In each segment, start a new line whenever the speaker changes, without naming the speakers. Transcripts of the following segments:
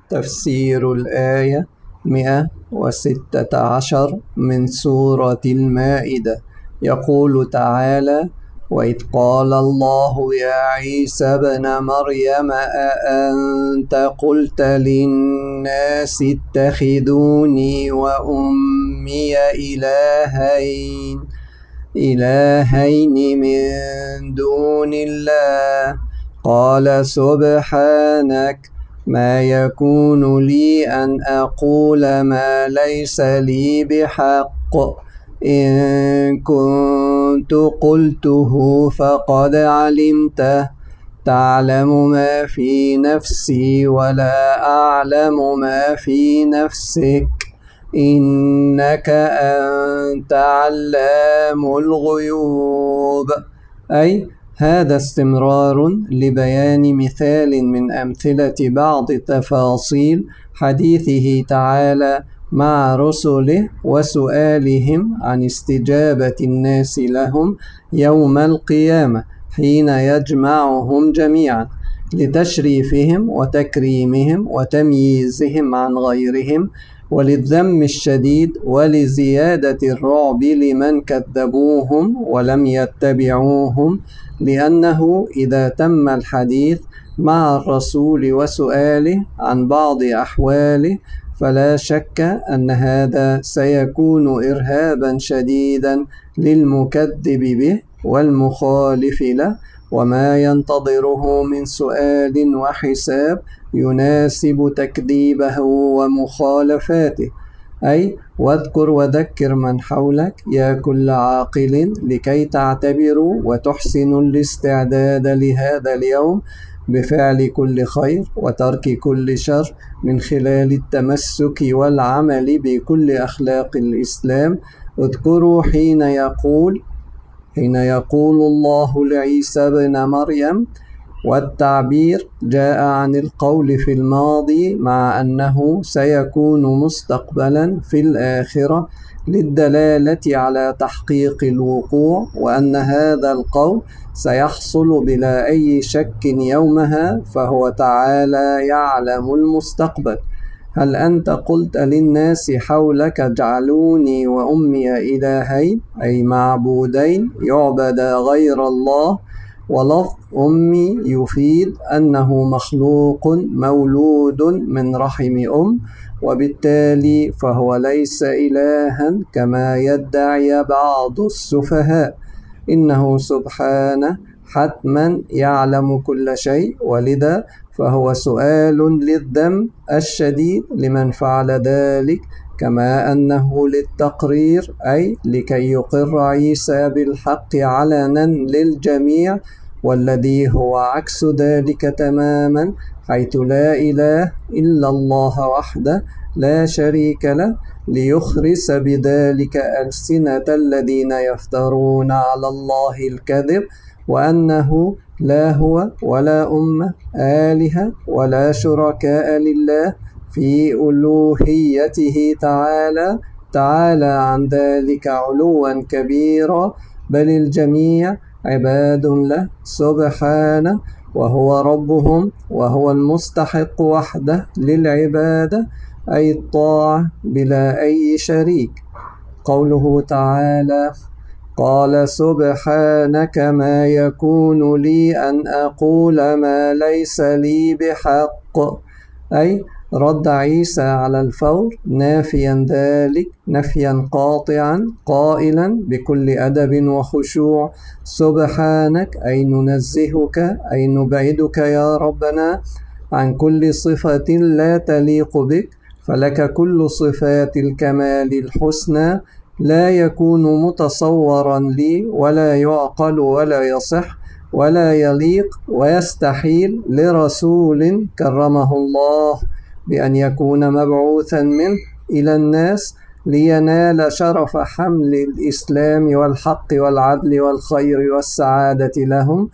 تفسير الآية 116 من سورة المائدة. يقول تعالى: وإذ قال الله يا عيسى ابن مريم أأنت قلت للناس اتخذوني وأمي إلهين من دون الله؟ قال سبحانك، ما يكون لي أن أقول ما ليس لي بحق، إن كنت قلته فقد علمته، تعلم ما في نفسي ولا أعلم ما في نفسك، إنك أنت علام الغيوب. أي هذا استمرار لبيان مثال من أمثلة بعض تفاصيل حديثه تعالى مع رسله وسؤالهم عن استجابة الناس لهم يوم القيامة حين يجمعهم جميعا لتشريفهم وتكريمهم وتمييزهم عن غيرهم، وللذم الشديد ولزيادة الرعب لمن كذبوهم ولم يتبعوهم، لأنه إذا تم الحديث مع الرسول وسؤاله عن بعض أحواله فلا شك أن هذا سيكون إرهابا شديدا للمكذب به والمخالف له، وما ينتظره من سؤال وحساب يناسب تكذيبه ومخالفاته. أي واذكر وذكر من حولك يا كل عاقل لكي تعتبروا وتحسنوا الاستعداد لهذا اليوم بفعل كل خير وترك كل شر، من خلال التمسك والعمل بكل أخلاق الإسلام. اذكروا حين يقول الله لعيسى بن مريم، والتعبير جاء عن القول في الماضي مع أنه سيكون مستقبلا في الآخرة للدلالة على تحقيق الوقوع، وأن هذا القول سيحصل بلا أي شك يومها، فهو تعالى يعلم المستقبل. هل أنت قلت للناس حولك اجعلوني وأمي إلهين، أي معبودين يعبدا غير الله؟ ولفظ أمي يفيد أنه مخلوق مولود من رحم وبالتالي فهو ليس إلها كما يدعي بعض السفهاء، إنه سبحانه حتما يعلم كل شيء، ولذا فهو سؤال للذم الشديد لمن فعل ذلك، كما أنه للتقرير، أي لكي يقر عيسى بالحق علنا للجميع، والذي هو عكس ذلك تماما، حيث لا إله إلا الله وحده لا شريك له، ليخرس بذلك ألسنة الذين يفترون على الله الكذب، وأنه لا هو ولا أمة آلهة ولا شركاء لله في ألوهيته تعالى عن ذلك علوا كبيرا، بل الجميع عباد له سبحانه، وهو ربهم وهو المستحق وحده للعبادة، أي الطاعة بلا أي شريك. قوله تعالى: قال سبحانك، ما يكون لي أن أقول ما ليس لي بحق، أي رد عيسى على الفور نافيا ذلك نفيا قاطعا قائلا بكل أدب وخشوع: سبحانك، أي ننزهك، أي نبعدك يا ربنا عن كل صفة لا تليق بك، فلك كل صفات الكمال الحسنى، لا يكون متصورا لي ولا يعقل ولا يصح ولا يليق ويستحيل لرسول كرمه الله بأن يكون مبعوثا منه إلى الناس لينال شرف حمل الإسلام والحق والعدل والخير والسعادة لهم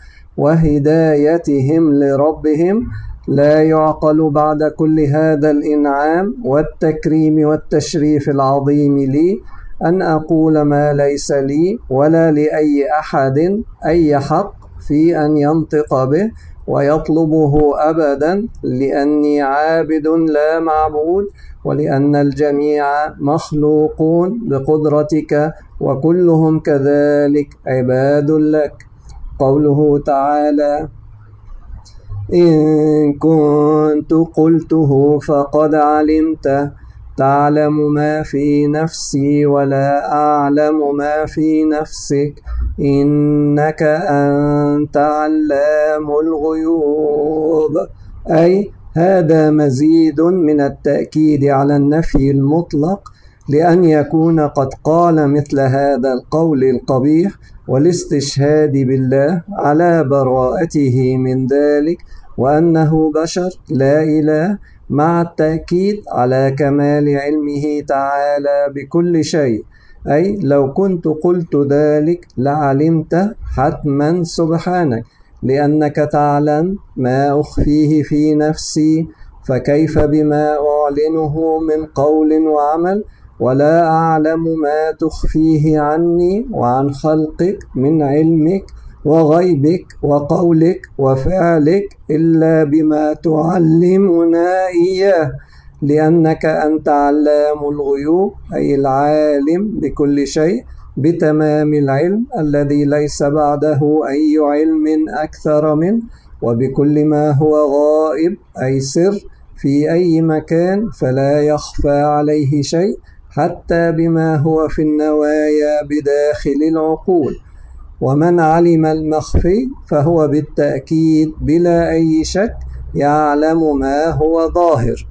وهدايتهم لربهم. لا يعقل بعد كل هذا الإنعام والتكريم والتشريف العظيم لي أن أقول ما ليس لي ولا لأي أحد أي حق في أن ينطق به، ويطلبه أبدا، لأني عابد لا معبود، ولأن الجميع مخلوقون بقدرتك، وكلهم كذلك عباد لك. قوله تعالى: إن كنت قلته فقد علمته، تعلم ما في نفسي ولا أعلم ما في نفسك، إنك أنت علام الغيوب. أي هذا مزيد من التأكيد على النفي المطلق، لأن يكون قد قال مثل هذا القول القبيح، والاستشهاد بالله على براءته من ذلك، وأنه بشر لا إله، مع التأكيد على كمال علمه تعالى بكل شيء. أي لو كنت قلت ذلك لعلمت حتما سبحانك، لأنك تعلم ما أخفيه في نفسي، فكيف بما أعلنه من قول وعمل، ولا أعلم ما تخفيه عني وعن خلقك من علمك وغيبك وقولك وفعلك، إلا بما تعلمنا إياه، لأنك أنت علام الغيوب، أي العالم بكل شيء بتمام العلم الذي ليس بعده أي علم أكثر منه، وبكل ما هو غائب أي سر في أي مكان، فلا يخفى عليه شيء، حتى بما هو في النوايا بداخل العقول. ومن علم المخفي فهو بالتأكيد بلا أي شك يعلم ما هو ظاهر.